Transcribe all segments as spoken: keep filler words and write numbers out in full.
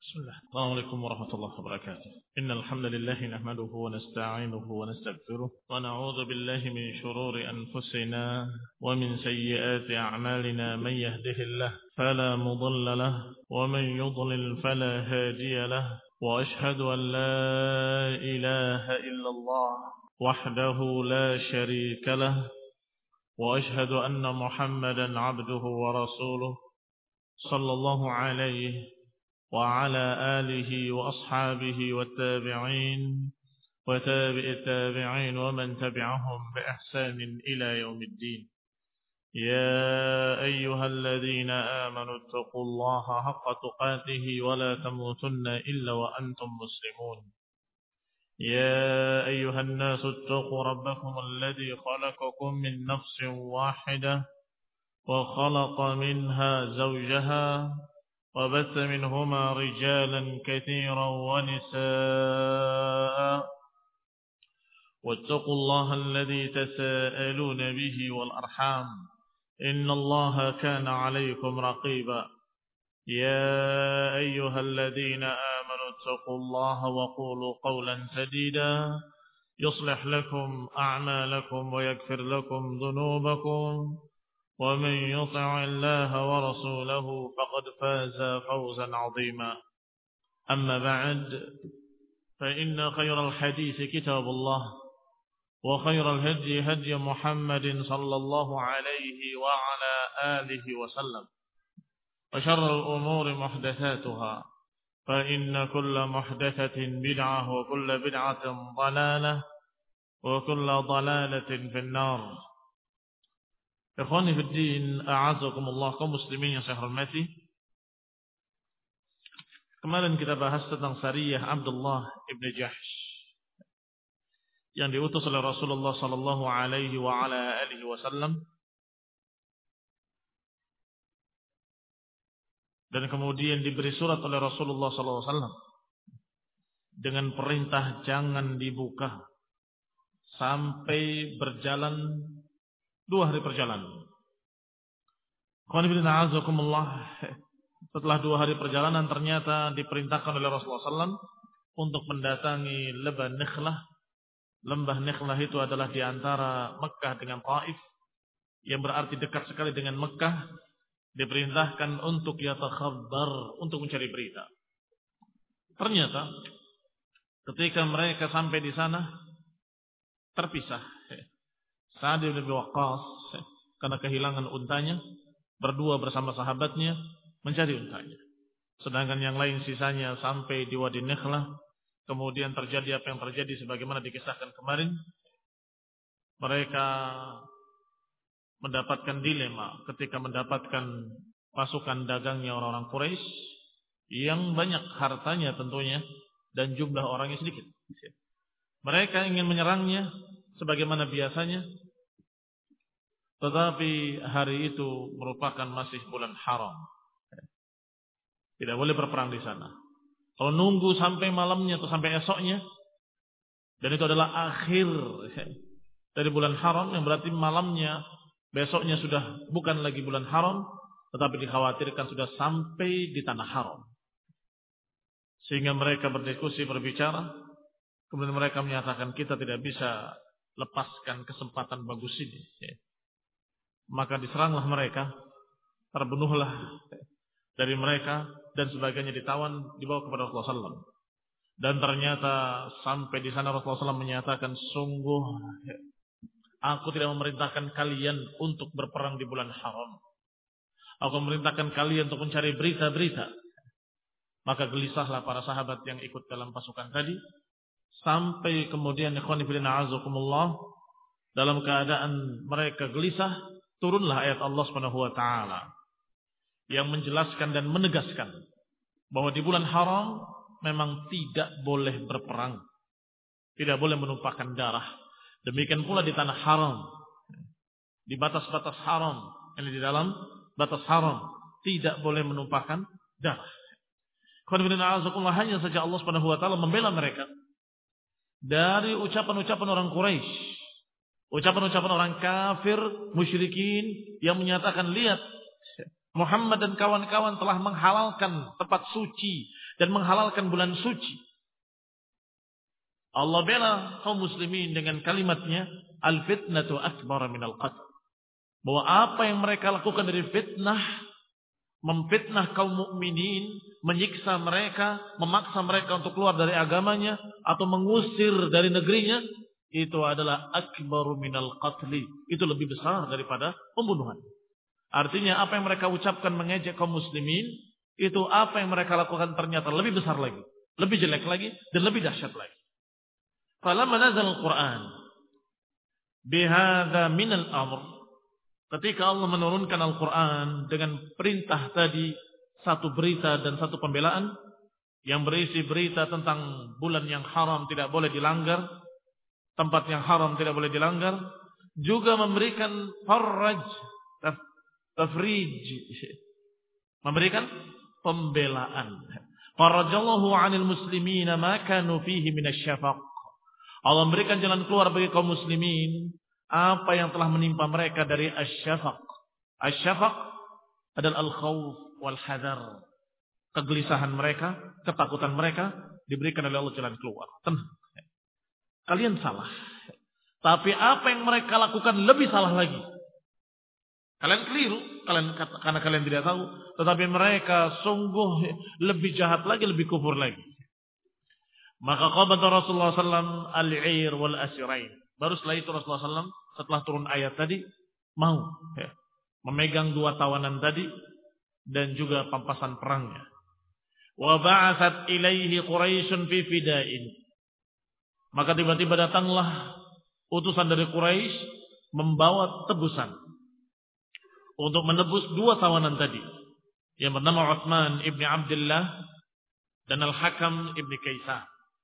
بسم الله السلام عليكم ورحمة الله وبركاته إن الحمد لله نحمده ونستعينه ونستغفره ونعوذ بالله من شرور أنفسنا ومن سيئات أعمالنا من يهده الله فلا مضل له ومن يضلل فلا هادي له وأشهد أن لا إله إلا الله وحده لا شريك له وأشهد أن محمدا عبده ورسوله صلى الله عليه وعلى آله وأصحابه والتابعين وتابع التابعين ومن تبعهم بإحسان إلى يوم الدين يا أيها الذين آمنوا اتقوا الله حق تقاته ولا تموتن إلا وأنتم مسلمون يا أيها الناس اتقوا ربكم الذي خلقكم من نفس واحدة وخلق منها زوجها وبث منهما رجالا كثيرا ونساء واتقوا الله الذي تساءلون به والأرحام إن الله كان عليكم رقيبا يا أيها الذين آمنوا اتقوا الله وقولوا قولا سديدا يصلح لكم أعمالكم ويغفر لكم ذنوبكم ومن يطع الله ورسوله فقد فاز فوزا عظيما أما بعد فإن خير الحديث كتاب الله وخير الهدي هدي محمد صلى الله عليه وعلى آله وسلم وشر الأمور محدثاتها فإن كل محدثة بدعة وكل بدعة ضلالة وكل ضلالة في النار. Ikhwani fid din, a'azakumullah, kaum muslimin yang saya hormati. Kemarin kita bahas tentang Sariyah Abdullah ibn Jahsh yang diutus oleh Rasulullah sallallahu alaihi wa ala alihi wasallam, dan kemudian diberi surat oleh Rasulullah sallallahu alaihi wasallam dengan perintah jangan dibuka sampai berjalan dua hari perjalanan. Setelah dua hari perjalanan ternyata diperintahkan oleh Rasulullah sallallahu alaihi wasallam untuk mendatangi Lembah Nikhlah. Lembah Nikhlah itu adalah di antara Mekah dengan Taif, yang berarti dekat sekali dengan Mekah. Diperintahkan untuk yatakhabbar, untuk mencari berita. Ternyata ketika mereka sampai di sana terpisah. Sa'ad bin Abi Waqqas karena kehilangan untanya berdua bersama sahabatnya mencari untanya. Sedangkan yang lain sisanya sampai di Wadi Nikhlah. Kemudian terjadi apa yang terjadi sebagaimana dikisahkan kemarin. Mereka mendapatkan dilema ketika mendapatkan pasukan dagangnya orang-orang Quraisy yang banyak hartanya tentunya dan jumlah orangnya sedikit. Mereka ingin menyerangnya sebagaimana biasanya. Tetapi hari itu merupakan masih bulan haram. Tidak boleh berperang di sana. Kalau nunggu sampai malamnya atau sampai esoknya, dan itu adalah akhir dari bulan haram, yang berarti malamnya besoknya sudah bukan lagi bulan haram, tetapi dikhawatirkan sudah sampai di tanah haram. Sehingga mereka berdiskusi, berbicara. Kemudian mereka menyatakan kita tidak bisa lepaskan kesempatan bagus ini. Maka diseranglah mereka, terbunuhlah dari mereka, dan sebagainya ditawan, dibawa kepada Rasulullah sallallahu alaihi wasallam. Dan ternyata sampai di sana Rasulullah sallallahu alaihi wasallam menyatakan, sungguh aku tidak memerintahkan kalian untuk berperang di bulan haram. Aku memerintahkan kalian untuk mencari berita-berita. Maka gelisahlah para sahabat yang ikut dalam pasukan tadi. Sampai kemudian ikhwani fillah a'azakumullah, dalam keadaan mereka gelisah, turunlah ayat Allah Subhanahu wa taala yang menjelaskan dan menegaskan bahwa di bulan haram memang tidak boleh berperang. Tidak boleh menumpahkan darah. Demikian pula di tanah haram. Di batas-batas haram, yang di dalam batas haram tidak boleh menumpahkan darah. Hanya saja Allah Subhanahu wa taala membela mereka dari ucapan-ucapan orang Quraisy. Ucapan-ucapan orang kafir, musyrikin yang menyatakan, lihat Muhammad dan kawan-kawan telah menghalalkan tempat suci dan menghalalkan bulan suci. Allah bela kaum muslimin dengan kalimatnya, al-fitnatu akbar minal qatl. Bahwa apa yang mereka lakukan dari fitnah, memfitnah kaum mukminin, menyiksa mereka, memaksa mereka untuk keluar dari agamanya atau mengusir dari negerinya, itu adalah akbaru minal qatli. Itu lebih besar daripada pembunuhan. Artinya apa yang mereka ucapkan mengejek kaum muslimin, itu apa yang mereka lakukan ternyata lebih besar lagi, lebih jelek lagi, dan lebih dahsyat lagi. Falamma nazal al-Quran bihadza minal amr, ketika Allah menurunkan Al-Quran dengan perintah tadi, satu berita dan satu pembelaan, yang berisi berita tentang bulan yang haram tidak boleh dilanggar, tempat yang haram tidak boleh dilanggar, juga memberikan farraj, tafrij, memberikan pembelaan. Farajallahu 'anil muslimina ma kanu fihi minasyafaq. Allah memberikan jalan keluar bagi kaum muslimin apa yang telah menimpa mereka dari asyafaq. Asyafaq adalah al-khawf wal hadar. Kegelisahan mereka, ketakutan mereka diberikan oleh Allah jalan keluar. Tenang. Kalian salah. Tapi apa yang mereka lakukan lebih salah lagi. Kalian keliru, kalian karena kalian tidak tahu, tetapi mereka sungguh lebih jahat lagi, lebih kufur lagi. Maka qabada Rasulullah sallallahu alaihi wasallam al-'ir wal asirain. Baru setelah itu Rasulullah sallallahu alaihi wasallam setelah turun ayat tadi mau ya, memegang dua tawanan tadi dan juga pampasan perangnya. Wa ba'atsat ilaihi Quraisyun fi fida'in. Maka tiba-tiba datanglah utusan dari Quraisy membawa tebusan untuk menebus dua tawanan tadi yang bernama Utsman ibni Abdullah dan Al-Hakam ibni Kaisan.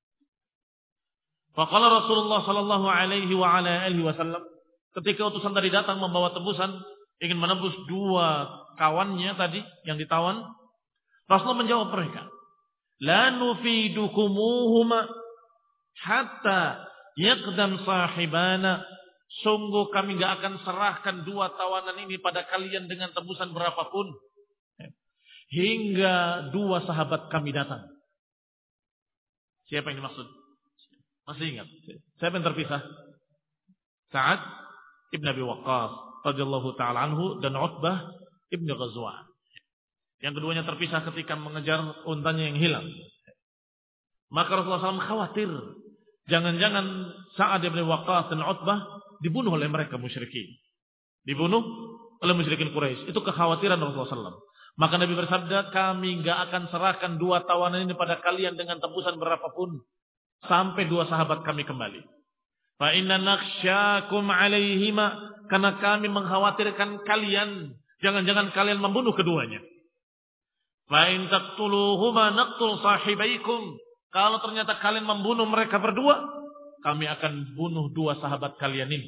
Faqala Rasulullah sallallahu alaihi wa ala alihi wasallam, ketika utusan tadi datang membawa tebusan ingin menebus dua kawannya tadi yang ditawan, Rasulullah menjawab mereka, la nufidukumuhuma hatta yaqdam sahibana. Sungguh kami enggak akan serahkan dua tawanan ini pada kalian dengan tebusan berapapun hingga dua sahabat kami datang. Siapa yang dimaksud? Masih ingat? Siapa yang terpisah? Sa'ad ibn Abi Waqqas radhiyallahu ta'ala anhu dan Utbah ibn Ghazwan. Yang keduanya terpisah ketika mengejar untanya yang hilang. Maka Rasulullah shallallahu alaihi wasallam khawatir jangan-jangan Sa'ad ibn Waqqas dan Utbah dibunuh oleh mereka musyrikin. Dibunuh oleh musyrikin Quraisy. Itu kekhawatiran Rasulullah shallallahu alaihi wasallam. Maka Nabi bersabda, kami enggak akan serahkan dua tawanan ini pada kalian dengan tebusan berapapun sampai dua sahabat kami kembali. Fa inna nakhsyakum alaihima, karena kami mengkhawatirkan kalian, jangan-jangan kalian membunuh keduanya. Fa in taqtuluhuma naqtul sahibaikum, kalau ternyata kalian membunuh mereka berdua, kami akan bunuh dua sahabat kalian ini.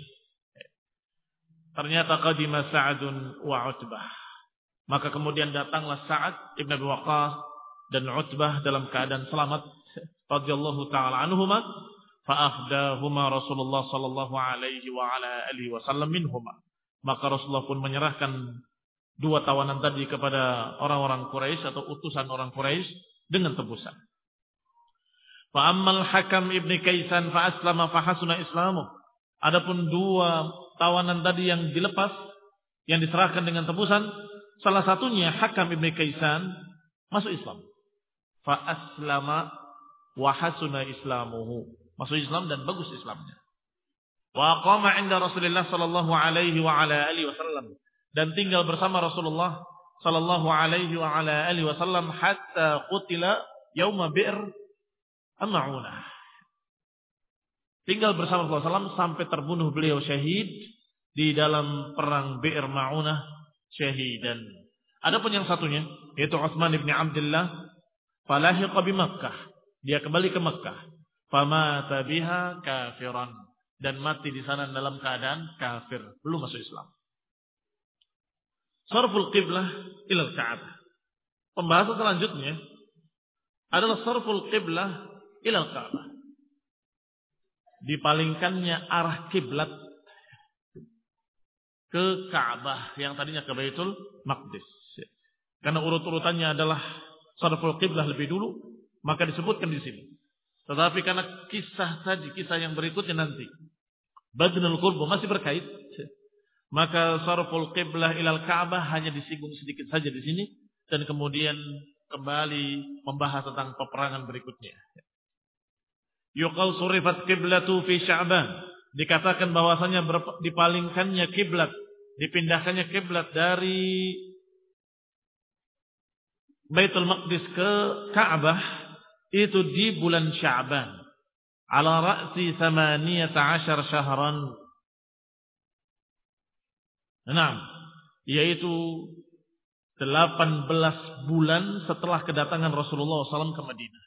Ternyata qadima Sa'adun wa Utbah. Maka kemudian datanglah Sa'ad ibn Abi Waqqas dan Utbah dalam keadaan selamat radhiyallahu ta'ala anhuma, fa akhdahuma Rasulullah sallallahu alaihi wa ala alihi wasallam minhuma. Maka Rasulullah pun menyerahkan dua tawanan tadi kepada orang-orang Quraisy atau utusan orang Quraisy dengan tebusan. Fa ammal Hakam ibni Kaisan fa aslama fa hasuna islamu. Adapun dua tawanan tadi yang dilepas, yang diserahkan dengan tebusan, salah satunya Hakam ibni Kaisan masuk Islam. Fa aslama wa hasuna islamuhu, masuk Islam dan bagus Islamnya. Wa qama 'inda Rasulillah sallallahu alaihi wa ala alihi wasallam, dan tinggal bersama Rasulullah sallallahu alaihi wa ala alihi wasallam hatta qutila yauma bi'r Ma'unah. Tinggal bersama Rasulullah sallallahu alaihi wasallam sampai terbunuh beliau syahid di dalam perang Bi'r Ma'unah syahidan. Adapun yang satunya yaitu Utsman bin Abdullah, falahiqa bi Makkah, dia kembali ke Makkah, famata biha kafiran, dan mati di sana dalam keadaan kafir, belum masuk Islam. Sarful qiblah ila al-Ka'bah. Pembahasan selanjutnya adalah sarful qiblah ila al-Ka'bah. Dipalingkannya arah kiblat ke Ka'bah yang tadinya ke Baitul Maqdis. Karena urut-urutannya adalah sarful qiblah lebih dulu, maka disebutkan di sini. Tetapi karena kisah tadi, kisah yang berikutnya nanti, badnul qurbu masih berkait, maka sarful qiblah ilal Ka'bah hanya disinggung sedikit saja di sini dan kemudian kembali membahas tentang peperangan berikutnya. Yuqal surifat qiblatu fi Sya'ban, dikatakan bahwasanya dipalingkannya kiblat, dipindahkannya kiblat dari Baitul Maqdis ke Ka'bah itu di bulan Sya'ban ala ra'si thamaniyata ashar syahran. Enam, yaitu delapan belas bulan setelah kedatangan Rasulullah shallallahu alaihi wasallam ke Madinah.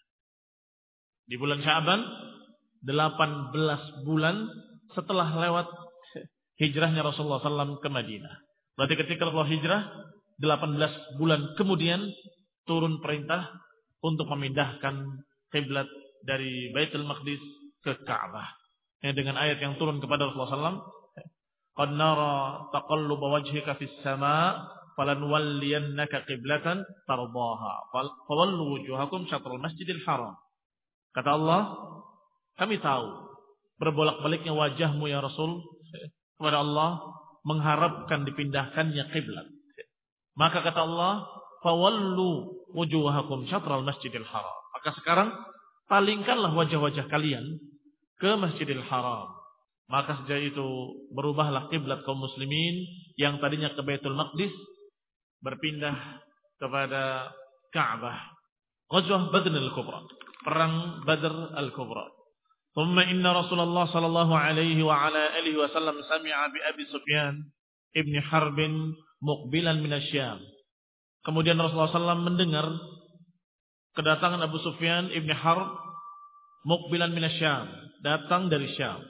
Di bulan Sya'ban, delapan belas bulan setelah lewat hijrahnya Rasulullah shallallahu alaihi wasallam ke Madinah. Berarti ketika Rasulullah hijrah, delapan belas bulan kemudian turun perintah untuk memindahkan kiblat dari Baitul Maqdis ke Ka'bah. Ya, dengan ayat yang turun kepada Rasulullah shallallahu alaihi wasallam, qad nara taqalluba wajhika fis sama' falanwalliyannaka qiblatan tardaha fawallu wujuhakum syatral masjidil haram. Kata Allah, kami tahu berbolak-baliknya wajahmu ya Rasul kepada Allah mengharapkan dipindahkannya kiblat. Maka kata Allah, fawallu wujuhakum syatral masjidil haram. Maka sekarang palingkanlah wajah-wajah kalian ke Masjidil Haram. Maka sejak itu berubahlah kiblat kaum muslimin yang tadinya ke Baitul Maqdis berpindah kepada Ka'bah. Ghazwah Badr al-Kubra, perang Badr al-Kubra. Thumma inna Rasulullah sallallahu alaihi wa ala alihi wasallam sami'a bi Abi Sufyan ibn Harb muqbilan min asy-Syam. Kemudian Rasulullah sallallahu alaihi wasallam mendengar kedatangan Abu Sufyan ibn Harb muqbilan min asy-Syam, datang dari Syam.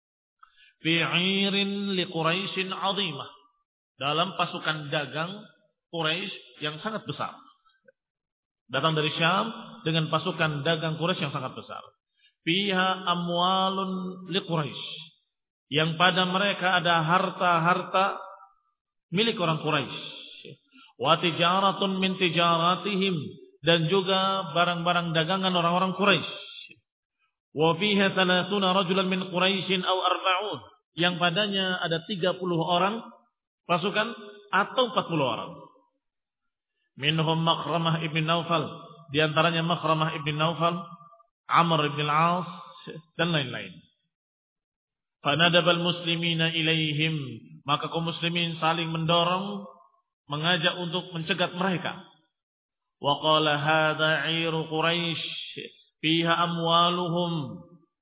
Fi 'irin li Quraisyin 'azimah, dalam pasukan dagang Quraisy yang sangat besar. Datang dari Syam dengan pasukan dagang Quraisy yang sangat besar. Fiha amwalun li Quraisy, yang pada mereka ada harta-harta milik orang Quraisy. Wa tijaratun min tijaratihim, dan juga barang-barang dagangan orang-orang Quraisy. Wa fiha thalathuna rajulan min Quraisyin aw arba'un, yang padanya ada tiga puluh orang pasukan atau empat puluh orang. Minhum Makhramah ibn Naufal, di antaranya Makhramah ibn Naufal, Amr ibn al-As, dan lain-lain. Fanadabal muslimina ilaihim, maka kaum muslimin saling mendorong, mengajak untuk mencegat mereka. Wa qala hadza 'iru Quraisy fiha amwaluhum,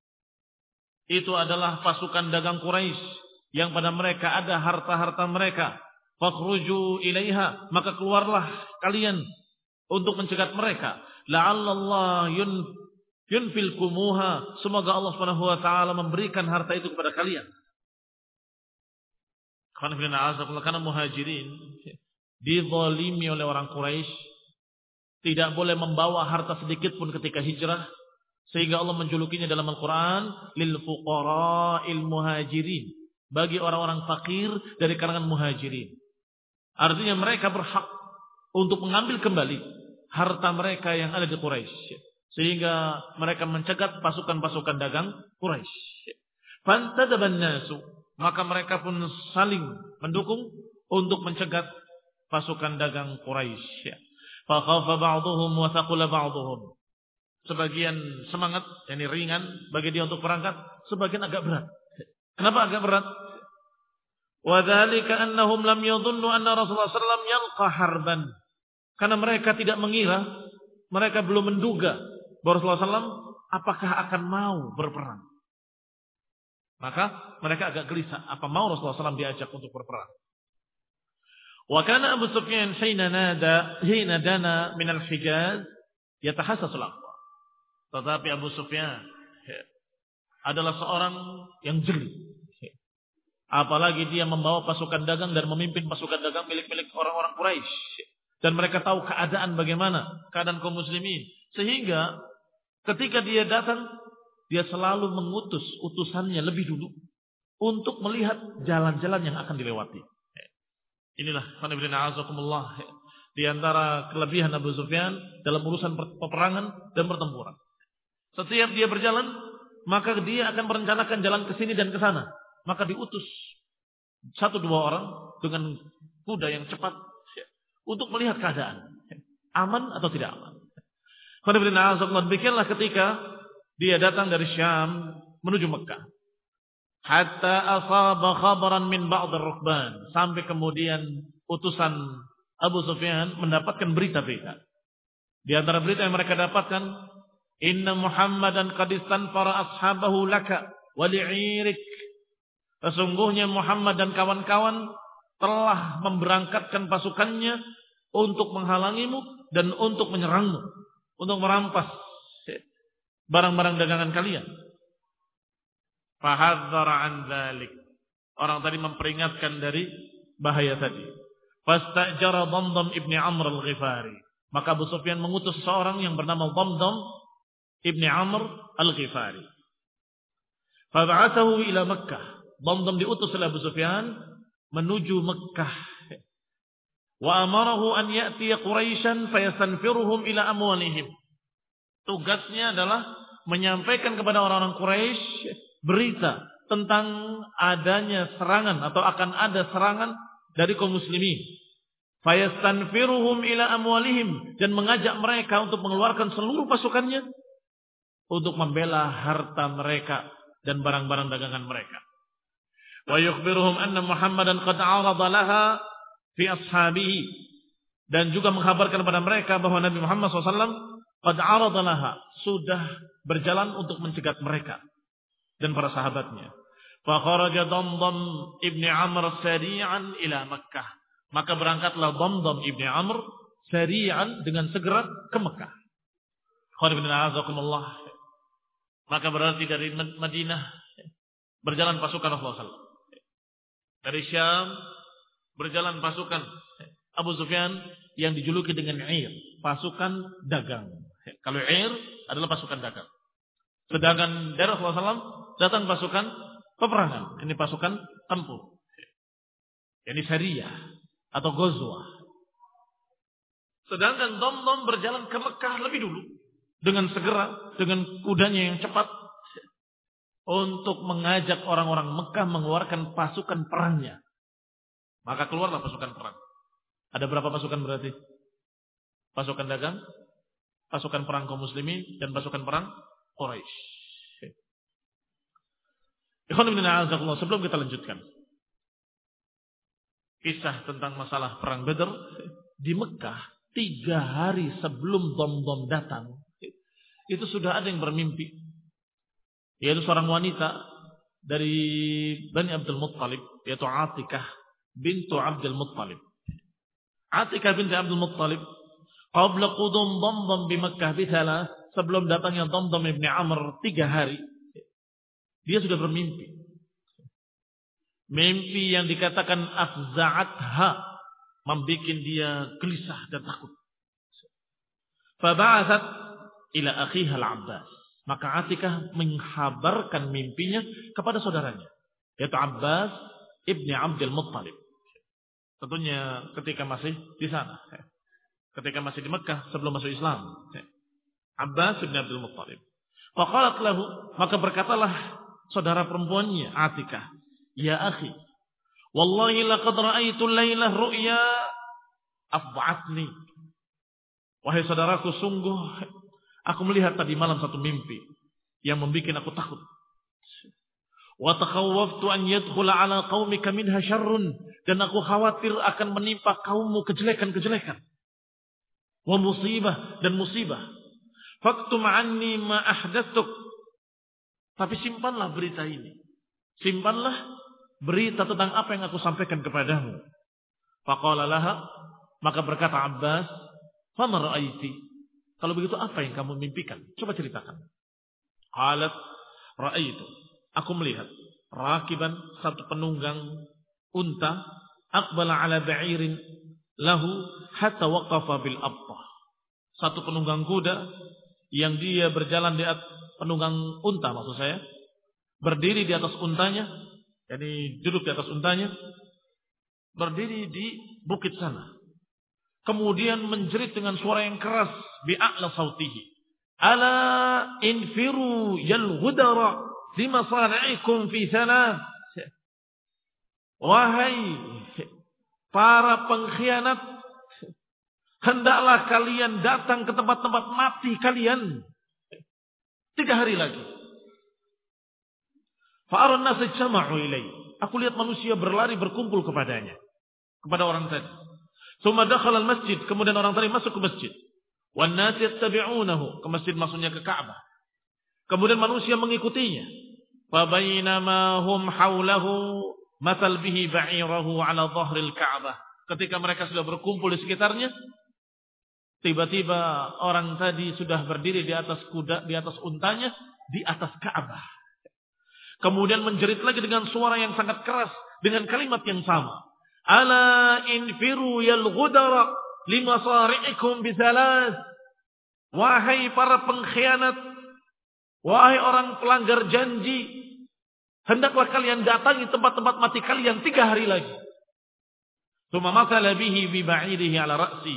itu adalah pasukan dagang Quraisy yang pada mereka ada harta-harta mereka. Fakhruju ilaiha, maka keluarlah kalian untuk mencegat mereka. La'allallah yun yunfilkumuha, semoga Allah Subhanahu wa taala memberikan harta itu kepada kalian. Karena muhajirin dizalimi oleh orang Quraisy, tidak boleh membawa harta sedikit pun ketika hijrah, sehingga Allah menjulukinya dalam Al-Quran lil fuqara'il muhajirin, bagi orang-orang fakir dari kalangan muhajirin. Artinya mereka berhak untuk mengambil kembali harta mereka yang ada di Quraisy, sehingga mereka mencegat pasukan-pasukan dagang Quraisy. Fantadaban nasu, maka mereka pun saling mendukung untuk mencegat pasukan dagang Quraisy. Fa khafa ba'dhum wa thaqula ba'dhum, sebagian semangat, yakni ringan bagi dia untuk berangkat, sebagian agak berat. Kenapa agak berat? Wa dzalika annahum lam yadhunnu anna Rasulullah sallallahu alaihi wasallam yalqa harban. Karena mereka tidak mengira, mereka belum menduga bahwa Rasulullah sallallahu alaihi wasallam apakah akan mau berperang. Maka mereka agak gelisah, apa mau Rasulullah sallallahu alaihi wasallam diajak untuk berperang. Wa kana Abu Sufyan hina nada hina dana min al-Hijaz yatahassasul aqwa. Tetapi Abu Sufyan adalah seorang yang jeli. Apalagi dia membawa pasukan dagang dan memimpin pasukan dagang milik-milik orang-orang Quraisy. Dan mereka tahu keadaan bagaimana, keadaan kaum muslimin. Sehingga ketika dia datang, dia selalu mengutus utusannya lebih dulu untuk melihat jalan-jalan yang akan dilewati. Inilah, di antara kelebihan Abu Sufyan dalam urusan peperangan dan pertempuran. Setiap dia berjalan, maka dia akan merencanakan jalan ke sini dan ke sana. Maka diutus satu dua orang dengan kuda yang cepat untuk melihat keadaan. Aman atau tidak aman. Demikianlah ketika dia datang dari Syam menuju Mekah. Hatta asaba khabaran min ba'd ar-rukban. Sampai kemudian utusan Abu Sufyan mendapatkan berita-berita. Di antara berita yang mereka dapatkan, inna Muhammadan qad istanfara ashabahu laka wa li'irik. Sesungguhnya Muhammad dan kawan-kawan telah memberangkatkan pasukannya untuk menghalangimu dan untuk menyerangmu, untuk merampas barang-barang dagangan kalian. Fahadzara an dzalik. Orang tadi memperingatkan dari bahaya tadi. Fastajara Damdam ibni Amr al-Ghifari. Maka Abu Sufyan mengutus seorang yang bernama Damdam ibni Amr al-Ghifari. Fab'athahu ila Makkah. Damdam diutus oleh Abu Sufyan menuju Makkah. Wa amarahu an ya'tiya Quraisyan fayastanfiruhum ila amwalihim. Tugasnya adalah menyampaikan kepada orang-orang Quraisy berita tentang adanya serangan atau akan ada serangan dari kaum muslimin. Fayastanfiruhum ila amwalihim, dan mengajak mereka untuk mengeluarkan seluruh pasukannya untuk membela harta mereka dan barang-barang dagangan mereka. Wa yukhbiruhum anna Muhammadan qad 'arada laha fi ashabihi, dan juga mengkhabarkan kepada mereka bahwa Nabi Muhammad shallallahu alaihi wasallam qad 'arada laha, sudah berjalan untuk mencegat mereka dan para sahabatnya. Fa kharaja Damdam ibni Amr sari'an ila Makkah. Maka berangkatlah Damdam ibni Amr sari'an, dengan segera ke Mekah. Maka berarti dari Madinah berjalan pasukan Rasulullah shallallahu alaihi wasallam. Dari Syam berjalan pasukan Abu Sufyan yang dijuluki dengan Ir, pasukan dagang. Kalau Ir adalah pasukan dagang. Sedangkan dari Rasulullah shallallahu alaihi wasallam datang pasukan peperangan. Ini pasukan tempur. Ini Sariyah atau Ghazwah. Sedangkan Damdam berjalan ke Mekah lebih dulu dengan segera, dengan kudanya yang cepat, untuk mengajak orang-orang Mekah mengeluarkan pasukan perangnya. Maka keluarlah pasukan perang. Ada berapa pasukan berarti? Pasukan dagang, pasukan perang kaum muslimin, dan pasukan perang Quraisy. Sebelum kita lanjutkan kisah tentang masalah perang Badar, di Mekah tiga hari sebelum Damdam datang, itu sudah ada yang bermimpi, yaitu seorang wanita dari Bani Abdul Muttalib, yaitu Atikah bintu Abdul Muttalib. Atikah binti Abdul Muttalib qabla qudum Damdam di Mekah bithalah, sebelum datangnya Damdam ibni Amr tiga hari, dia sudah bermimpi. Mimpi yang dikatakan afza'atha, membuat dia gelisah dan takut. Faba'athat ila akhiha al-Abbas. Maka Atikah menghabarkan mimpinya kepada saudaranya, yaitu Abbas ibni Abdul Muttalib. Tentunya ketika masih di sana, ketika masih di Mekah sebelum masuk Islam. Abbas ibni Abdul Muttalib. Faqalat lahu, maka berkatalah saudara perempuannya Atikah, ya akhi, wallahi laqad ra'aitu lailah ru'ya afba'atni. Wahai saudaraku, sungguh aku melihat tadi malam satu mimpi yang membuat aku takut. Wa takhawwaftu an yadkhula ala qaumika minha syarrun, dan aku khawatir akan menimpa kaummu kejelekan-kejelekan. Wa musibah, dan musibah. Faktum anni ma ahdatsuk. Tapi simpanlah berita ini. Simpanlah berita tentang apa yang aku sampaikan kepadamu. Faqala laha, maka berkata Abbas, fama ra'aiti? Kalau begitu apa yang kamu mimpikan? Coba ceritakan. Qalat ra'aitu, aku melihat rakiban, satu penunggang unta, aqbala ala ba'irin lahu hatta waqafa bil abtah. Satu penunggang kuda yang dia berjalan di atas, penunggang unta maksud saya, berdiri di atas untanya, jadi duduk di atas untanya, berdiri di bukit sana. kemudian menjerit dengan suara yang keras bi'a'la sautihi. Ala infiru yal ghudara limasari'ikum fi thalath. Wahai para pengkhianat, hendaklah kalian datang ke tempat-tempat mati kalian tiga hari lagi. Fa'aran nas jama'u ilai. Aku lihat manusia berlari berkumpul kepadanya, kepada orang tadi. Tsumma dakhala al-masjid, kemudian orang tadi masuk ke masjid. Wan nas yattabi'unahu, ke masjid maksudnya ke Ka'bah. Kemudian manusia mengikutinya. Fa bainama hum haulahu mathal bihi ba'irahu 'ala dhahril Ka'bah. Ketika mereka sudah berkumpul di sekitarnya, tiba-tiba orang tadi sudah berdiri di atas kuda, di atas untanya, di atas Ka'bah. Kemudian menjerit lagi dengan suara yang sangat keras, dengan kalimat yang sama. Ala infiru yal ghudara limasari'ikum bithalas. Wahai para pengkhianat, wahai orang pelanggar janji, hendaklah kalian datangi tempat-tempat mati kalian tiga hari lagi. Tsumma mathala bihi bi ba'irihi ala ra'si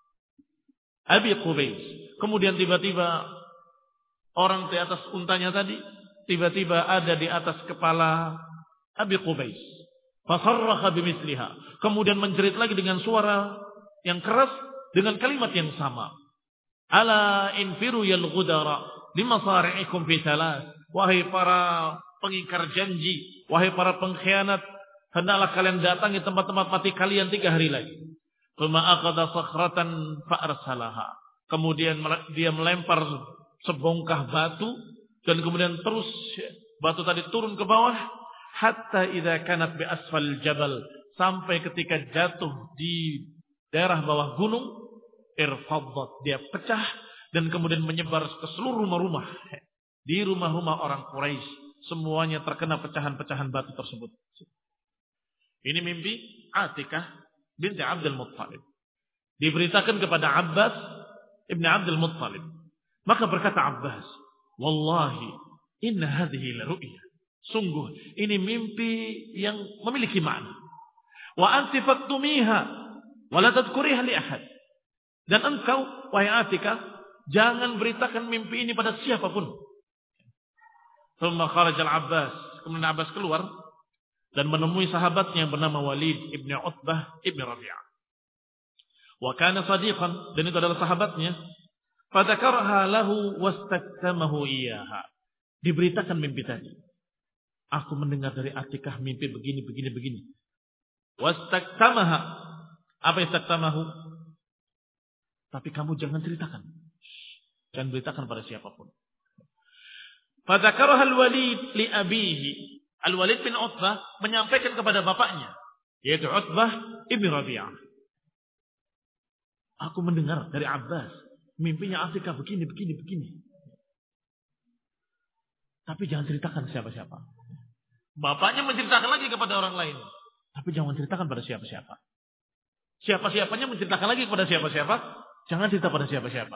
Abi Qubais. Kemudian tiba-tiba orang di atas untanya tadi tiba-tiba ada di atas kepala Abi Qubais. Fasarraha bimithliha. Kemudian menjerit lagi dengan suara yang keras dengan kalimat yang sama. Ala infiru yal ghudara limasari'ikum fi thalath. Wahai para pengingkar janji, wahai para pengkhianat, hendaklah kalian datangi tempat-tempat mati kalian tiga hari lagi. Tsumma aqada sakhratan fa arsalaha. Kemudian dia melempar sebongkah batu dan kemudian terus batu tadi turun ke bawah hatta idza kanat bi asfal jabal, sampai ketika jatuh di daerah bawah gunung, irfaddat, dia pecah dan kemudian menyebar ke seluruh rumah-rumah. Di rumah-rumah orang Quraisy semuanya terkena pecahan-pecahan batu tersebut. Ini mimpi Atikah binti Abdul Muttalib. Diberitakan kepada Abbas ibn Abdul Muttalib. Maka berkata Abbas, wallahi inna hadhihi la ru'ya. Sungguh ini mimpi yang memiliki makna. Wa anti faktumiha wa la tadhkuriha li ahad. Dan engkau wahai Atikah, jangan beritakan mimpi ini pada siapapun. Thumma kharajal Abbas. Kemudian Abbas keluar dan menemui sahabatnya yang bernama Walid ibn Utbah ibn Rabi'ah. Wa kana sadiqan, dan itu adalah sahabatnya. Fadzakarha lahu wastaktamahu iyyaha. Diberitakan mimpi tadi. Aku mendengar dari Atikah mimpi begini begini begini. Wastaktamaha. Apa istaktamahu? Tapi kamu jangan ceritakan. Jangan beritakan pada siapapun. Fadzakaraha al-Walid li abihi. Al-Walid bin Utbah menyampaikan kepada bapaknya, yaitu Utbah ibn Rabi'ah. Aku mendengar dari Abbas, mimpinya Atikah begini, begini, begini. Tapi jangan ceritakan siapa-siapa. Bapaknya menceritakan lagi kepada orang lain. Tapi jangan ceritakan pada siapa-siapa. Siapa-siapanya menceritakan lagi kepada siapa-siapa. Jangan cerita pada siapa-siapa.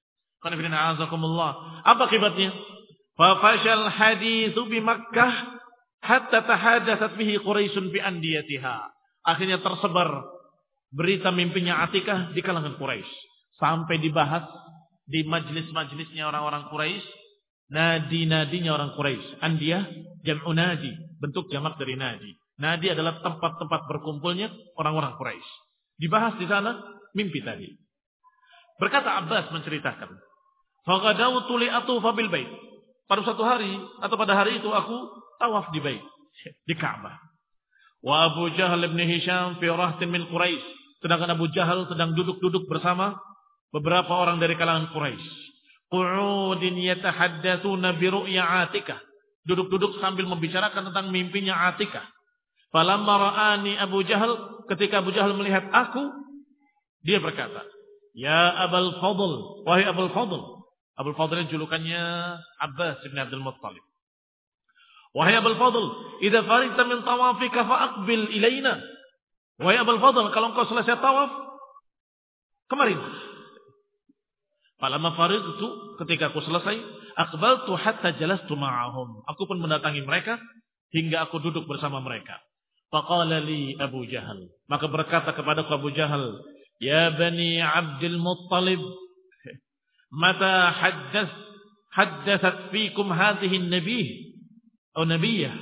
Apa akibatnya? Fafashal hadithu bi Makkah hatta tahadatsat bihi Quraisyun bi andiyatiha. Akhirnya tersebar berita mimpinya Atikah di kalangan Quraisy, sampai dibahas di majlis-majlisnya orang-orang Quraisy, nadi-nadinya orang Quraisy. Andiyah jam'u nadi, bentuk jamak dari nadi. Nadi adalah tempat-tempat berkumpulnya orang-orang Quraisy. Dibahas di sana mimpi tadi. Berkata Abbas menceritakan, "Faghadawtu li atufa bil bait." Pada suatu hari atau pada hari itu aku tawaf di bait, di Ka'bah. Wa Abu Jahal bin Hisham fi rahtin min Quraisy. Sedangkan Abu Jahal sedang duduk-duduk bersama beberapa orang dari kalangan Quraisy. Qu'udin yatahaddatsuna bi ru'ya Atikah. Duduk-duduk sambil membicarakan tentang mimpinya Atikah. Falamma ra'ani Abu Jahal, ketika Abu Jahal melihat aku, dia berkata, "Ya Abul Fadl, wahai Abul Fadl." Abul Fadl julukannya Abbas bin Abdul Muttalib. Wahai Abul Fadl, idza farigta min tawafika fa'aqbil ilaina. Wahai Abul Fadl, kalau engkau selesai tawaf, kemari. Falamma farigtu, ketika aku selesai, aqbaltu hatta jalastu ma'ahum. Aku pun mendatangi mereka hingga aku duduk bersama mereka. Faqala li Abu Jahal, maka berkata kepadaku Abu Jahal, Ya Bani Abdul Muttalib, mata haddath haddathat fikum hadhihi an-nabiy atau nabiyah.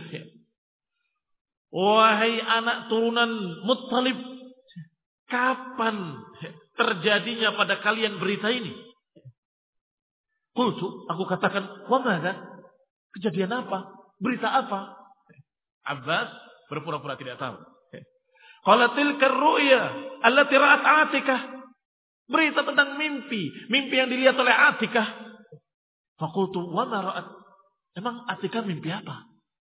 Wahai anak turunan Muttalib, kapan terjadinya pada kalian berita ini? Qultu, aku katakan, wa madza? Kejadian apa? Berita apa? Abbas berpura-pura tidak tahu. Qala tilka ar-ru'ya allati ra'at Atikah. Berita tentang mimpi, mimpi yang dilihat oleh Atikah. Faqultu, wa ma ra'at? Emang Atikah mimpi apa?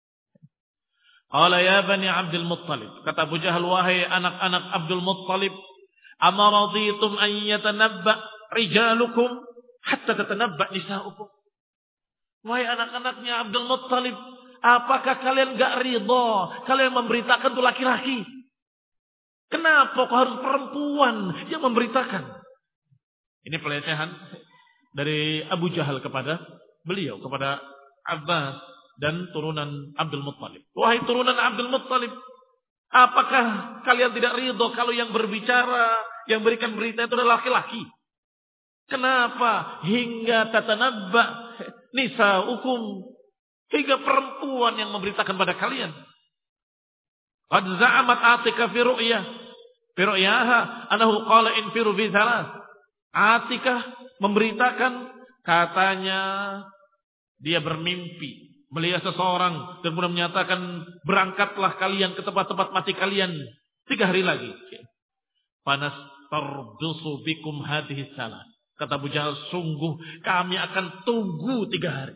Qala ya Bani Abdul Muttalib, kata Abu Jahal, wahai anak-anak Abdul Muttalib, amaraditum an yatanabba rijalukum hatta tatanabba nisa'ukum. Wahai anak-anaknya Abdul Muttalib, apakah kalian gak ridha kalian memberitakan itu laki-laki? Kenapa kok harus perempuan yang memberitakan? Ini pelecehan dari Abu Jahal kepada beliau, kepada Abbas dan turunan Abdul Muttalib. Wahai turunan Abdul Muttalib, apakah kalian tidak ridha kalau yang berbicara, yang berikan berita itu adalah laki-laki? Kenapa hingga tatanabba nisa'ukum, hingga perempuan yang memberitakan pada kalian? Qad za'amat Atikah fi ru'yah fi ru'yaha annahu qala infiru fi thalath. Atikah memberitakan, katanya dia bermimpi melihat seseorang dan kemudian menyatakan, berangkatlah kalian ke tempat-tempat mati kalian tiga hari lagi. Panas tardusu bikum hadhihi salat. Kata Abu Jahal, sungguh kami akan tunggu tiga hari.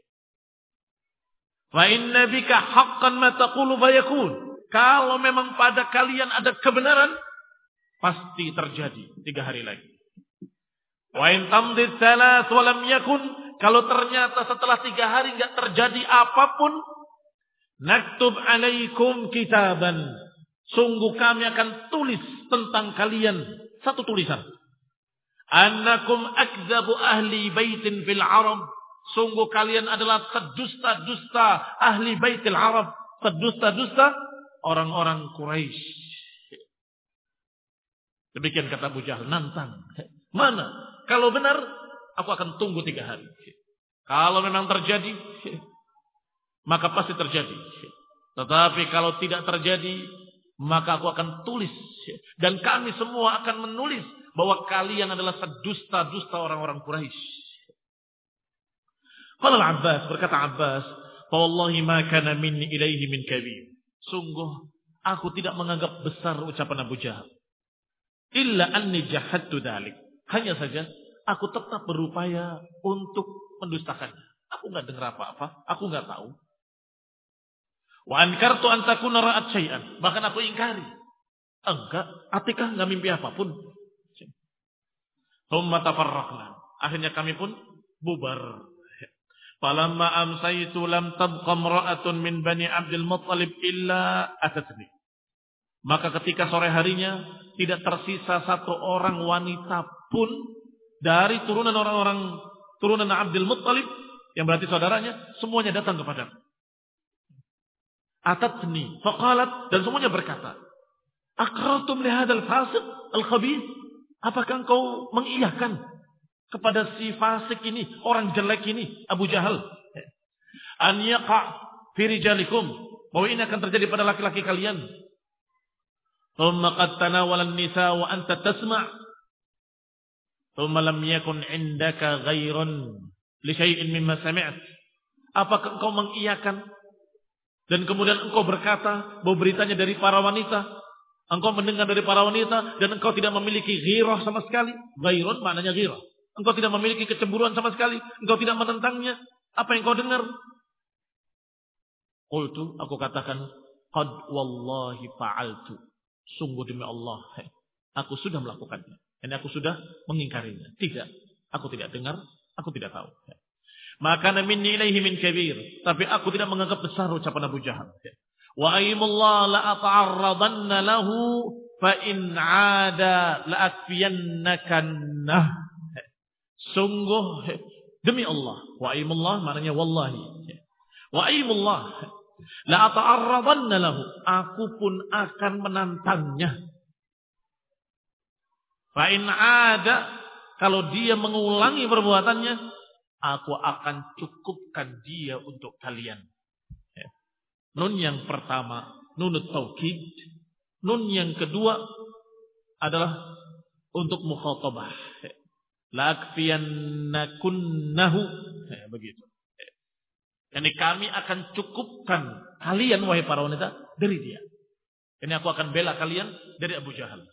Fa inna bika haqqan ma taqulu fayakun. Kalau memang pada kalian ada kebenaran, pasti terjadi tiga hari lagi. Wa in tamdid thalath wa lam yakun, kalau ternyata setelah tiga hari enggak terjadi apapun, naktub alaikum kitaban. Sungguh kami akan tulis tentang kalian satu tulisan. Annakum akdzabu ahli baitin fil Arab. Sungguh kalian adalah sedusta-dusta ahli baitil Arab, sedusta-dusta orang-orang Quraisy. Demikian kata Abu Jahal, nantang. Mana? Kalau benar, aku akan tunggu tiga hari. Kalau memang terjadi, maka pasti terjadi. Tetapi kalau tidak terjadi, maka aku akan tulis. Dan kami semua akan menulis bahwa kalian adalah sedusta-dusta orang-orang Quraisy. Qala Al-Abbas, berkata Abbas, "Wallahi ma kana minni ilaihi min kabir." Sungguh aku tidak menganggap besar ucapan Abu Jahal. Illa anni jahadtu dzalik. Hanya saja aku tetap berupaya untuk mendustakannya. Aku enggak dengar apa-apa, aku enggak tahu. Wa ankartu an takuna ra'at syai'an. Bahkan aku ingkari. Enggak, Atikah enggak mimpi apapun. Tsumma tafarraqna. Akhirnya kami pun bubar. Falamma amsaytu lam tabqa imra'atun min Bani Abdul Muttalib illa atatni. Maka ketika sore harinya tidak tersisa satu orang wanita pun dari turunan orang-orang turunan Abdul Muttalib, yang berarti saudaranya, semuanya datang kepadaku. Atatni faqalat, dan semuanya berkata, aqrartum li hadzal fasiq al-khabith? Apakah engkau mengiyakan kepada si fasik ini, orang jelek ini, Abu Jahal, an yaqa fi rijalikum, bahwa ini akan terjadi pada laki-laki kalian? Thumma qad tanawala an-nisa wa anta tasma', thumma lam yakun 'indaka ghairun li syai'in mimma sami'at. Apakah engkau mengiyakan dan kemudian engkau berkata bahwa beritanya dari para wanita, engkau mendengar dari para wanita dan engkau tidak memiliki ghirah sama sekali? Ghairun maknanya ghirah. Engkau tidak memiliki kecemburuan sama sekali. Engkau tidak menentangnya. Apa yang kau dengar? Qultu, aku katakan, qad wallahi fa'altu. Sungguh demi Allah, aku sudah melakukannya. Dan aku sudah mengingkarinya. Tidak, aku tidak dengar, aku tidak tahu. Maka minni ilaihi min kabir. Tapi aku tidak menganggap besar ucapan Abu Jahal. Wa aimullah la ata'arradanna lahu fa in 'ada la akfiyannakannah. Sungguh demi Allah, wa aimullah maknanya wallahi. Wa aimullah la ata'arradanna lahu, aku pun akan menantangnya. Fa in ada, kalau dia mengulangi perbuatannya, aku akan cukupkan dia untuk kalian. Ya. Nun yang pertama, nunut taukid. Nun yang kedua adalah untuk mukhatabah. La akfiyannakunnahu. Ya, begitu. Jadi kami akan cukupkan kalian, wahai para wanita, dari dia. Ini aku akan bela kalian dari Abu Jahal.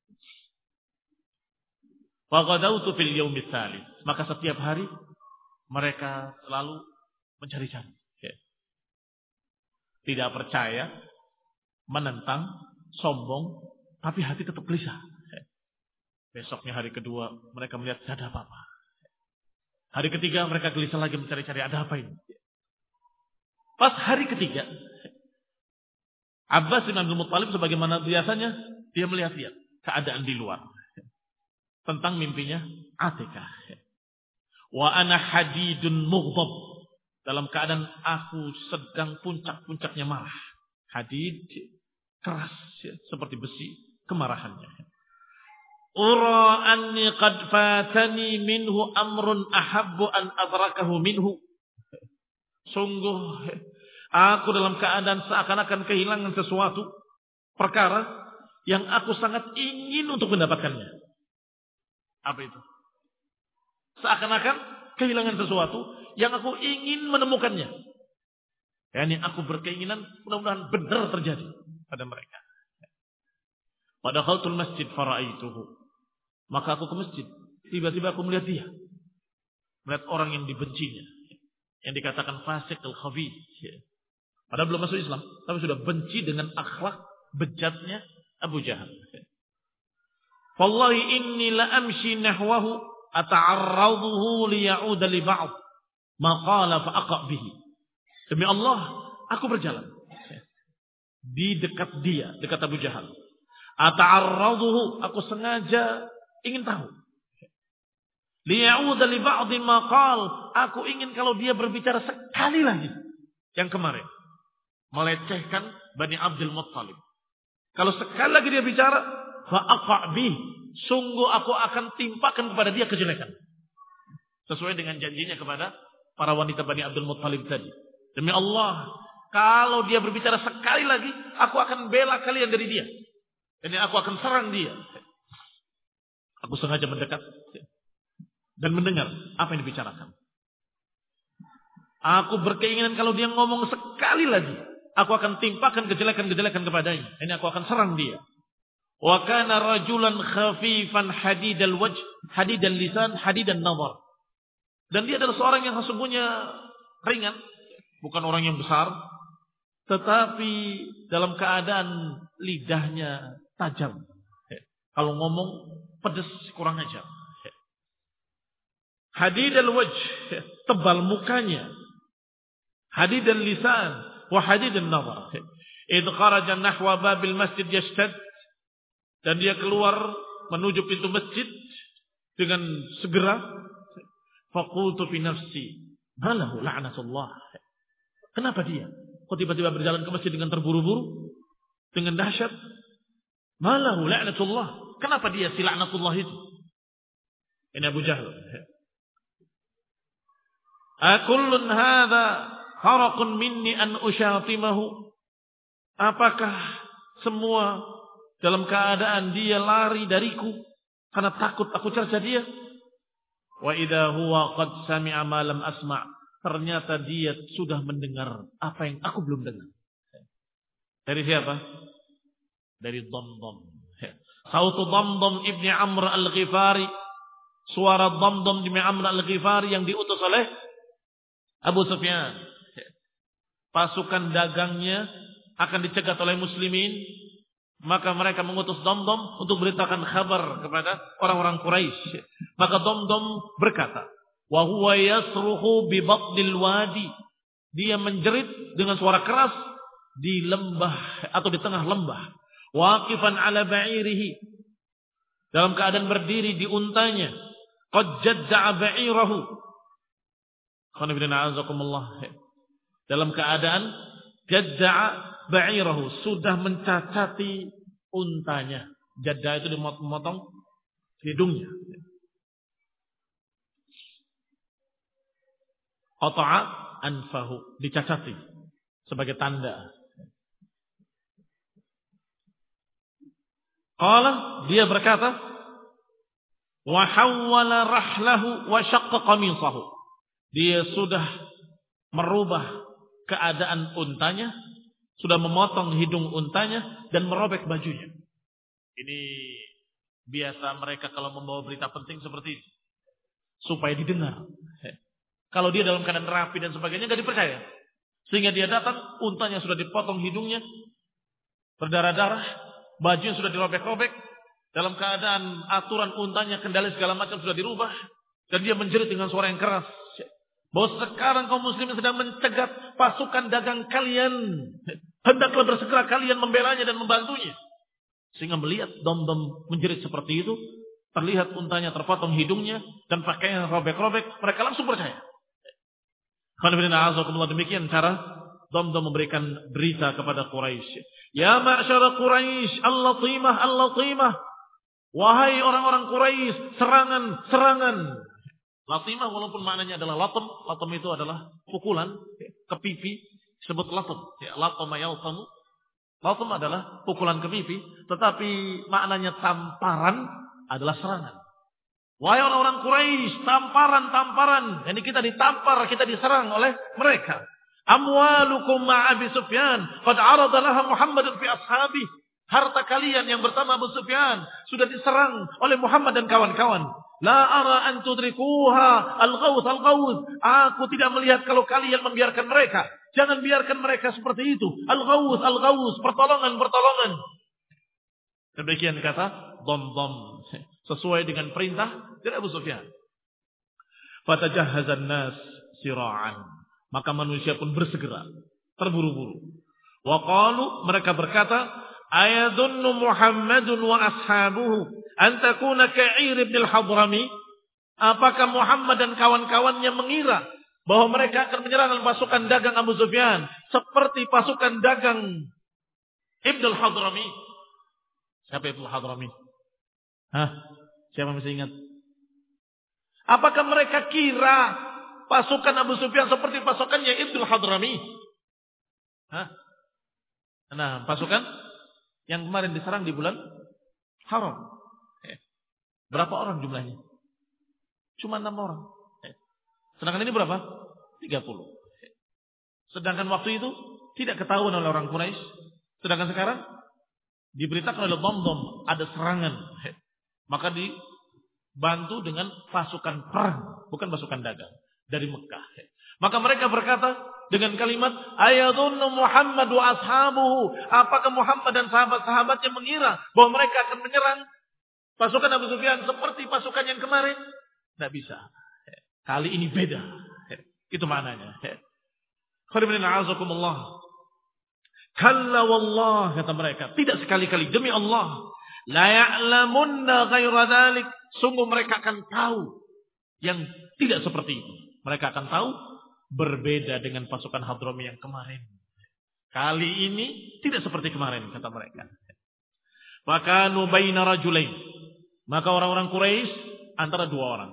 Wa ghadawtu fil yaumil tsalits. Maka setiap hari mereka selalu mencari-cari. Tidak percaya, menentang, sombong, tapi hati tetap gelisah. Besoknya hari kedua mereka melihat tidak ada apa-apa. Hari ketiga mereka gelisah lagi mencari-cari ada apa ini. Pas hari ketiga, Abbas bin Abdul Muttalib sebagaimana biasanya dia melihat-lihat keadaan di luar tentang mimpinya Atikah. Wa ana hadidun mughdab, dalam keadaan aku sedang puncak-puncaknya marah. Hadid keras ya, seperti besi kemarahannya. Ura anni qad fatani minhu amrun ahabbu an adrakahu minhu. Sungguh aku dalam keadaan seakan-akan kehilangan sesuatu perkara yang aku sangat ingin untuk mendapatkannya. Apa itu? Seakan-akan kehilangan sesuatu yang aku ingin menemukannya. Yani aku berkeinginan mudah-mudahan benar terjadi pada mereka. Pada khaltul masjid fara'aituhu. Maka aku ke masjid. Tiba-tiba aku melihat dia. Melihat orang yang dibencinya. Yang dikatakan fasik al-khabith. Padahal belum masuk Islam. Tapi sudah benci dengan akhlak bejatnya Abu Jahal. Wallahi inni la amshi nahwahu ata'arraduhu liya'uda li ba'd ma qala fa aqa bihi. Demi Allah, aku berjalan di dekat dia, dekat Abu Jahal. Ata'arraduhu, aku sengaja ingin tahu. Liya'uda li ba'd ma qala, aku ingin kalau dia berbicara sekali lagi yang kemarin melecehkan Bani Abdul Muttalib. Kalau sekali lagi dia bicara fa'aqa'bih, sungguh aku akan timpakan kepada dia kejelekan. Sesuai dengan janjinya kepada para wanita Bani Abdul Muttalib tadi. Demi Allah, kalau dia berbicara sekali lagi, aku akan bela kalian dari dia. Dan aku akan serang dia. Aku sengaja mendekat dan mendengar apa yang dibicarakan. Aku berkeinginan kalau dia ngomong sekali lagi, aku akan timpakan kejelekan-kejelekan kepadanya. Ini aku akan serang dia. Wa kana rajulan khafifan hadidal wajh, hadidal lisan, hadidan nazar. Dan dia adalah seorang yang sesungguhnya ringan, bukan orang yang besar, tetapi dalam keadaan lidahnya tajam. Kalau ngomong pedas kurang ajar. Hadidal wajh, tebal mukanya. Hadidal lisan wa hadidan nazar. Idh kharaja nahwa babil masjid yashtad. Dan dia keluar menuju pintu masjid dengan segera. Faqultu fi nafsi, malahu la'natullah. Kenapa dia? Kok tiba-tiba berjalan ke masjid dengan terburu-buru? Dengan dahsyat? Malahu la'natullah. Kenapa dia si la'natullah itu? Ini Abu Jahal. Akullun hadha haraqun minni an usyatimahu. Apakah semua dalam keadaan dia lari dariku karena takut aku cerca dia? Wa idza huwa qad sami'a ma lam asma'. Ternyata dia sudah mendengar apa yang aku belum dengar. Dari siapa? Dari Damdam. Sautu Damdam ibni Amr al-Ghifari. Suara Damdam ibni Amr al-Ghifari yang diutus oleh Abu Sufyan. Pasukan dagangnya akan dicegat oleh muslimin. Maka mereka mengutus Damdam untuk beritakan kabar kepada orang-orang Quraisy. Maka Damdam berkata, wa huwa yasruhu bi batnil wadi. Dia menjerit dengan suara keras di lembah atau di tengah lembah. Waqifan ala ba'irihi. Dalam keadaan berdiri di untanya. Qad jadda'a ba'irahu. Khonibina azakumullah. Dalam keadaan jadda'a ba'irahu, sudah mencacati untanya. Jadda itu dimotong hidungnya. Qata'a anfahu, dicacati sebagai tanda. Qala, dia berkata, wa hawwala rahlahu wa syaqqa qamisahu. Dia sudah merubah keadaan untanya, sudah memotong hidung untanya dan merobek bajunya. Ini biasa mereka kalau membawa berita penting seperti itu, supaya didengar. Kalau dia dalam keadaan rapi dan sebagainya enggak dipercaya. Sehingga dia datang, untanya sudah dipotong hidungnya, berdarah-darah, bajunya sudah dirobek-robek, dalam keadaan aturan untanya, kendali segala macam sudah dirubah, dan dia menjerit dengan suara yang keras bahwa sekarang kaum muslimin sedang mencegat pasukan dagang kalian, hendaklah bersegera kalian membelanya dan membantunya. Sehingga melihat dom-dom menjerit seperti itu, terlihat untanya terpotong hidungnya dan pakaiannya robek-robek, mereka langsung percaya. Demikian cara dom-dom memberikan berita kepada Quraisy. Ya ma'syara Quraisy, al-latimah, al-latimah. Wahai orang-orang Quraisy, serangan, serangan. Latimah walaupun maknanya adalah latem, latem itu adalah pukulan ke pipi, disebut latem. Ya, latama yaltamu. Latem adalah pukulan ke pipi, tetapi maknanya tamparan adalah serangan. Wahai orang-orang Quraisy, tamparan, tamparan. Ini kita ditampar, kita diserang oleh mereka. Amwalukum ma'abi Sufyan, qad arada laha Muhammadun fi ashabi. Harta kalian yang bersama Abu Sufyan sudah diserang oleh Muhammad dan kawan-kawan. La ara an tudrikuha al-ghawth al-ghawth. Aku tidak melihat kalau kalian membiarkan mereka. Jangan biarkan mereka seperti itu. Al-ghawth al-ghawth, pertolongan, pertolongan. Demikian kata dom-dom, sesuai dengan perintah dari Abu Sufyan. Fatajahhazan nas sira'an. Maka manusia pun bersegera, terburu-buru. Wa qalu, mereka berkata, ayadunnu Muhammadun wa ashabuhu an takuna ka'ir ibn al-Hadrami. Apakah Muhammad dan kawan-kawannya mengira bahwa mereka akan menyerang pasukan dagang Abu Sufyan seperti pasukan dagang Ibn al-Hadrami? Siapa Ibn al-Hadrami? Hah? Siapa masih ingat? Apakah mereka kira pasukan Abu Sufyan seperti pasukannya Ibn al-Hadrami? Hah? Nah, pasukan yang kemarin diserang di bulan Haram. Berapa orang jumlahnya? Cuma enam orang. Sedangkan ini berapa? tiga puluh. Sedangkan waktu itu tidak ketahuan oleh orang Quraisy. Sedangkan sekarang diberitakan oleh dom-dom ada serangan. Maka dibantu dengan pasukan perang, bukan pasukan dagang dari Mekah. Maka mereka berkata dengan kalimat ayadunnu Muhammad wa ashabuhu. Apakah Muhammad dan sahabat-sahabatnya mengira bahwa mereka akan menyerang pasukan Abu Sufyan seperti pasukan yang kemarin? Tidak bisa. Kali ini beda. Itu maknanya. Kalla wallah, kata mereka, tidak sekali-kali, demi Allah, la ya'lamunna ghaira dzalik. Sungguh mereka akan tahu yang tidak seperti itu. Mereka akan tahu berbeda dengan pasukan Hadrami yang kemarin. Kali ini tidak seperti kemarin, kata mereka. Maka nubaina rajulain. Maka orang-orang Quraisy antara dua orang.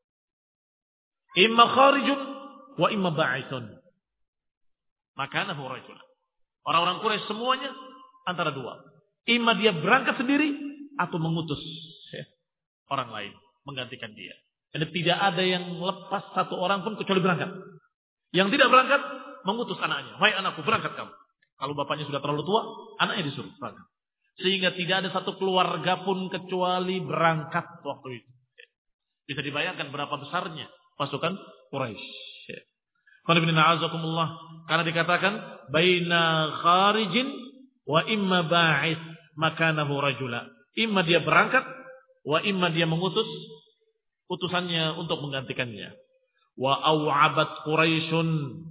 Imma kharijun wa imma ba'ithun. Maka nahu rajul. Orang-orang Quraisy semuanya antara dua. Imma dia berangkat sendiri atau mengutus orang lain menggantikan dia. Jadi tidak ada yang lepas satu orang pun kecuali berangkat. Yang tidak berangkat mengutus anaknya. Wahai anakku, berangkat kamu. Kalau bapaknya sudah terlalu tua, anaknya disuruh berangkat. Sehingga tidak ada satu keluarga pun kecuali berangkat waktu itu. Bisa dibayangkan berapa besarnya pasukan Quraisy. Karena dikatakan baina kharijin wa imma ba'ith makanahu rajula. Imma dia berangkat wa imma dia mengutus utusannya untuk menggantikannya. Wa aw'abat Quraisyun,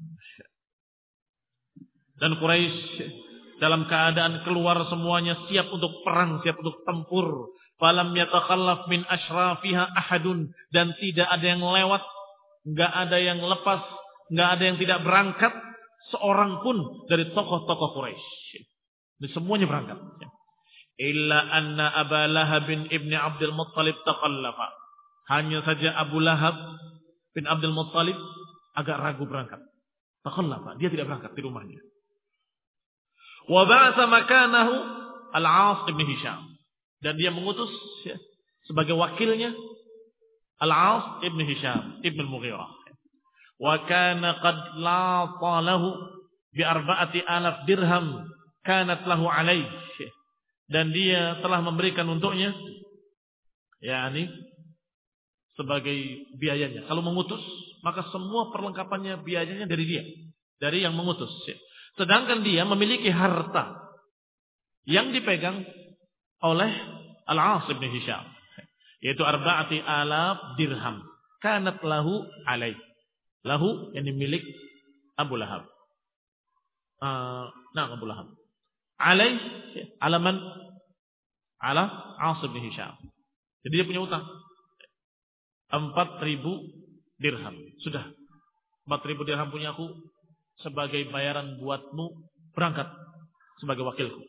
dan Quraisy dalam keadaan keluar semuanya siap untuk perang, siap untuk tempur. Falam yatakhallaf min ashrafiha ahadun, dan tidak ada yang lewat, enggak ada yang lepas, enggak ada yang tidak berangkat seorang pun dari tokoh-tokoh Quraisy. Semuanya berangkat. illa anna Aba Lahab bin Ibn Abdul Muttalib taqallafa. Hanya saja Abu Lahab bin Abdul Muttalib agak ragu berangkat. Taqallafa, dia tidak berangkat di rumahnya. Wa ba'atha makanahu Al-As ibn Hisham, dan dia mengutus ya, sebagai wakilnya Al-As ibn Hisham ibn Mughirah. Wa kana qad lata lahu bi arba'ati alaf dirham kanat lahu alaihi, dan dia telah memberikan untuknya yakni sebagai biayanya. Kalau mengutus maka semua perlengkapannya biayanya dari dia, dari yang mengutus. Sedangkan dia memiliki harta yang dipegang oleh Al-As bin Hisham, yaitu arba'ati alaf dirham kanat lahu alaih. Lahu yang milik Abu Lahab. Uh, nah Abu Lahab. Alaih alaman ala As bin Hisham. Jadi dia punya utang empat ribu dirham. Sudah empat ribu dirham punya aku sebagai bayaran buatmu berangkat sebagai wakilku.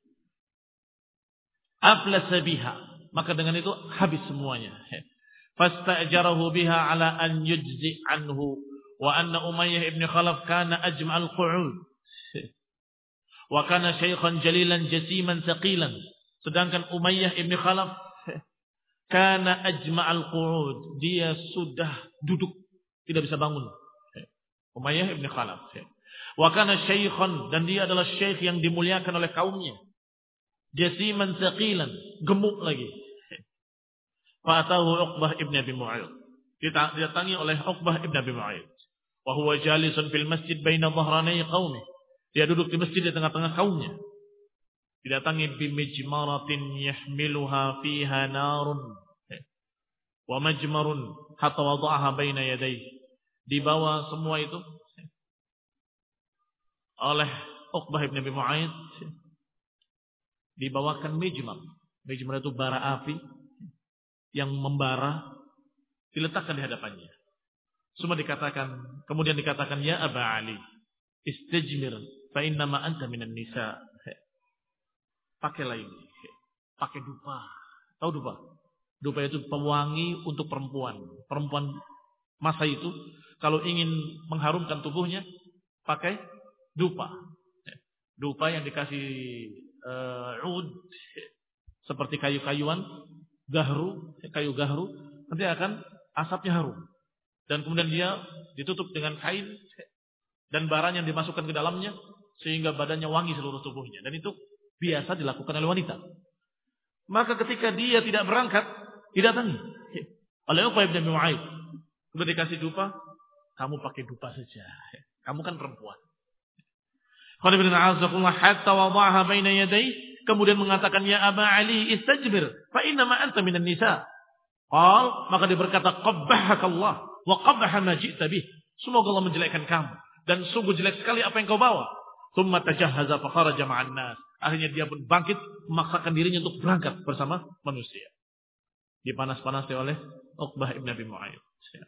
Aflasa biha, maka dengan itu habis semuanya. Fasta'jarahu biha ala an yujzi anhu wa anna Umayyah ibn Khalaf kana ajma'al qu'ud wa kana syaikhan jalilan jasiman saqilan. Sedangkan Umayyah ibn Khalaf kana ajma'al qu'ud, dia sudah duduk tidak bisa bangun. Umayyah ibn Khalaf. Wa kana syaikhan, dan dia adalah syaikh yang dimuliakan oleh kaumnya. Jasiman saqilan, gemuk lagi. Fa'atahu Uqbah ibn Abi Mu'ayyid, didatangi oleh Uqbah ibn Abi Mu'ayyid. Wa huwa jalisun fil masjid baina dhahranai qaumih, dia duduk di masjid di tengah-tengah kaumnya. Didatangi bimijmaratin yahmiluha fiha narun wa majmarun hatta wada'aha baina yadayhi. Dibawa semua itu oleh Uqbah ibn Abi Mu'ayyid, dibawakan mijmar. Mijmar itu bara api yang membara, diletakkan di hadapannya. Semua dikatakan, kemudian dikatakan, ya Aba Ali, istajmir fa innama anta minan nisa. Pakailah ini, pakai dupa. Tahu dupa? Dupa itu pewangi untuk perempuan. Perempuan masa itu kalau ingin mengharumkan tubuhnya pakai dupa. Dupa yang dikasih uh, ud seperti kayu-kayuan, gahru, kayu gahru, nanti akan asapnya harum. Dan kemudian dia ditutup dengan kain dan barang yang dimasukkan ke dalamnya sehingga badannya wangi seluruh tubuhnya. Dan itu biasa dilakukan oleh wanita. Maka ketika dia tidak berangkat, didatangi oleh Uqbah bin Abi Mu'ayyid. Kemudian dikasih dupa, kamu pakai dupa saja. Kamu kan perempuan. Hatta wada'aha baina yaday, kemudian mengatakan, ya Aba Ali istajbir fa inna ma anta minan nisa. Qal, maka dia berkata, qabbahakallah wa qabbaha ma ji'ta bih. Semoga Allah menjelekkan kamu, dan sungguh jelek sekali apa yang kau bawa. Tsumma tajahhaza fa kharaja ma'an nas. Akhirnya dia pun bangkit, memaksakan dirinya untuk berangkat bersama manusia. Dipanas-panasi oleh Uqbah ibn Abi Mu'ayyid.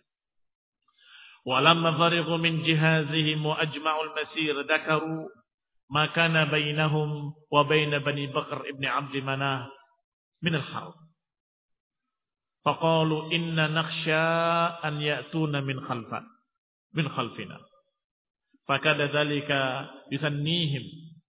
Walamma farighu min jihazihim wa ajma'ul masir dakaru ma kana bainahum wa bain Bani Bakr ibn Abd Manaf min al-harb. Faqalu inna nakhsha an ya'tuna min khalfan min khalfina. Fakada dzalika yusannihim.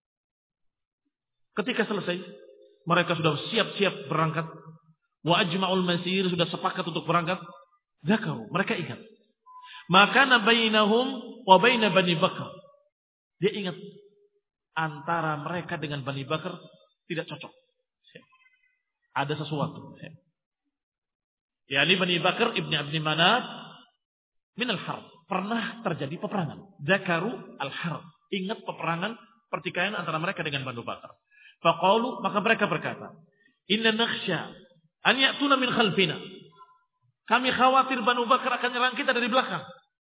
Ketika selesai, mereka sudah siap-siap berangkat. Wa ajma'ul masir, sudah sepakat untuk berangkat. Zakaru, mereka ingat. Maka bainahum wa baina Bani Bakr. Dia ingat antara mereka dengan Bani Bakr tidak cocok. Ada sesuatu. Yani Bani Bakr ibn Abd Manaf min al-harb. Pernah terjadi peperangan. Zakaru al-harb. Ingat peperangan pertikaian antara mereka dengan Bani Bakr. Faqalu, maka mereka berkata, inna nakhsha an ya'tuna min khalfina. Kami khawatir Bani Bakr akan nyerang kita dari belakang.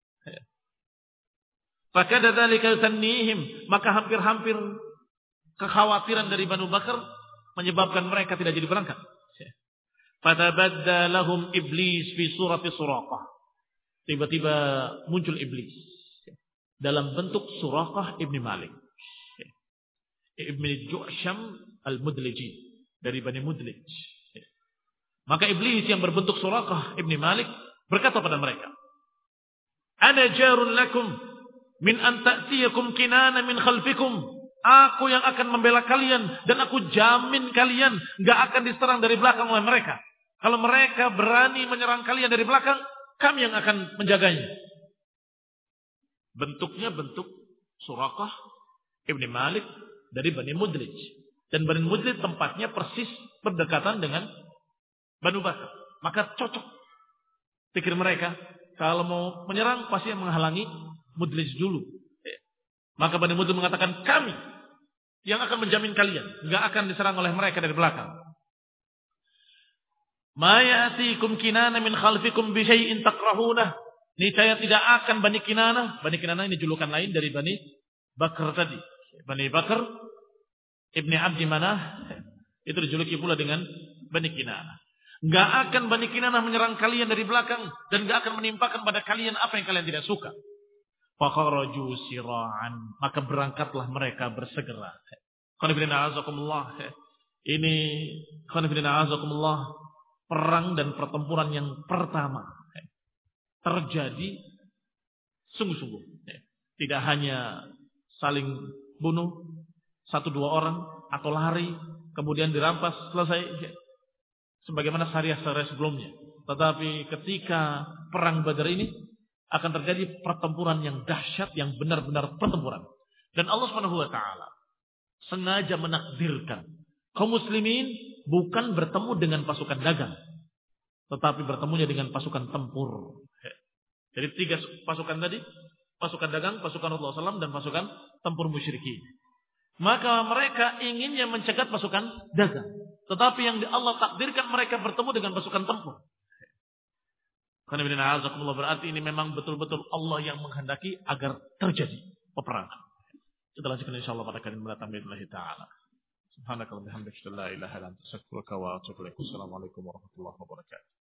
Fakada dzalika yusannihim, maka hampir-hampir kekhawatiran dari Bani Bakr menyebabkan mereka tidak jadi berangkat. Fatabadda lahum iblis fi surati Suraqah. Tiba-tiba muncul iblis dalam bentuk Suraqah ibn Malik ibn Ju'sham al-Mudliji. dari Bani Mudlij. Maka iblis yang berbentuk Suraqah ibni Malik berkata pada mereka, "Ana jarun lakum min an ta'tiyakum Kinana min khalfikum." Aku yang akan membela kalian dan aku jamin kalian enggak akan diserang dari belakang oleh mereka. Kalau mereka berani menyerang kalian dari belakang, kami yang akan menjaganya. Bentuknya bentuk Suraqah ibni Malik dari Bani Mudlij. Dan Bani Mudlij tempatnya persis berdekatan dengan Banu Bakar. Maka cocok pikir mereka, kalau mau menyerang pasti menghalangi Mudlij dulu. Maka Bani Mudlij mengatakan, kami yang akan menjamin kalian enggak akan diserang oleh mereka dari belakang. Ma ya'tikum Kinana min khalfikum bi syai'in takrahunah. Niscaya tidak akan Bani Kinana. Bani Kinana ini julukan lain dari Bani Bakar tadi. Bani Bakar Ibni Abdi Manah itu dijuluki pula dengan Bani Kinana. Enggak akan Bani Kinana menyerang kalian dari belakang dan enggak akan menimpakan pada kalian apa yang kalian tidak suka. Fakharaju sira'an, maka berangkatlah mereka bersegera. Qanifidina azakumullah. Ini qanifidina azakumullah, perang dan pertempuran yang pertama terjadi sungguh-sungguh. Tidak hanya saling bunuh satu dua orang atau lari kemudian dirampas selesai sebagaimana syariah-syariah sebelumnya. Tetapi ketika perang Badar ini akan terjadi pertempuran yang dahsyat, yang benar-benar pertempuran. Dan Allah Subhanahu wa taala sengaja menakdirkan kaum muslimin bukan bertemu dengan pasukan dagang, tetapi bertemunya dengan pasukan tempur. Jadi tiga pasukan tadi, pasukan dagang, pasukan Rasulullah shallallahu alaihi wasallam, dan pasukan tempur musyrikin. Maka mereka inginnya mencegat pasukan dagang, tetapi yang Allah takdirkan mereka bertemu dengan pasukan tempur. Karena berarti ini memang betul-betul Allah yang menghendaki agar terjadi peperangan. Setelah sekian insyaallah pada kali mendatang billahi taala. Subhanakallahumma wa bihamdika la ilaha illa anta astaghfiruka wa atubu ilaik. Assalamualaikum warahmatullahi wabarakatuh.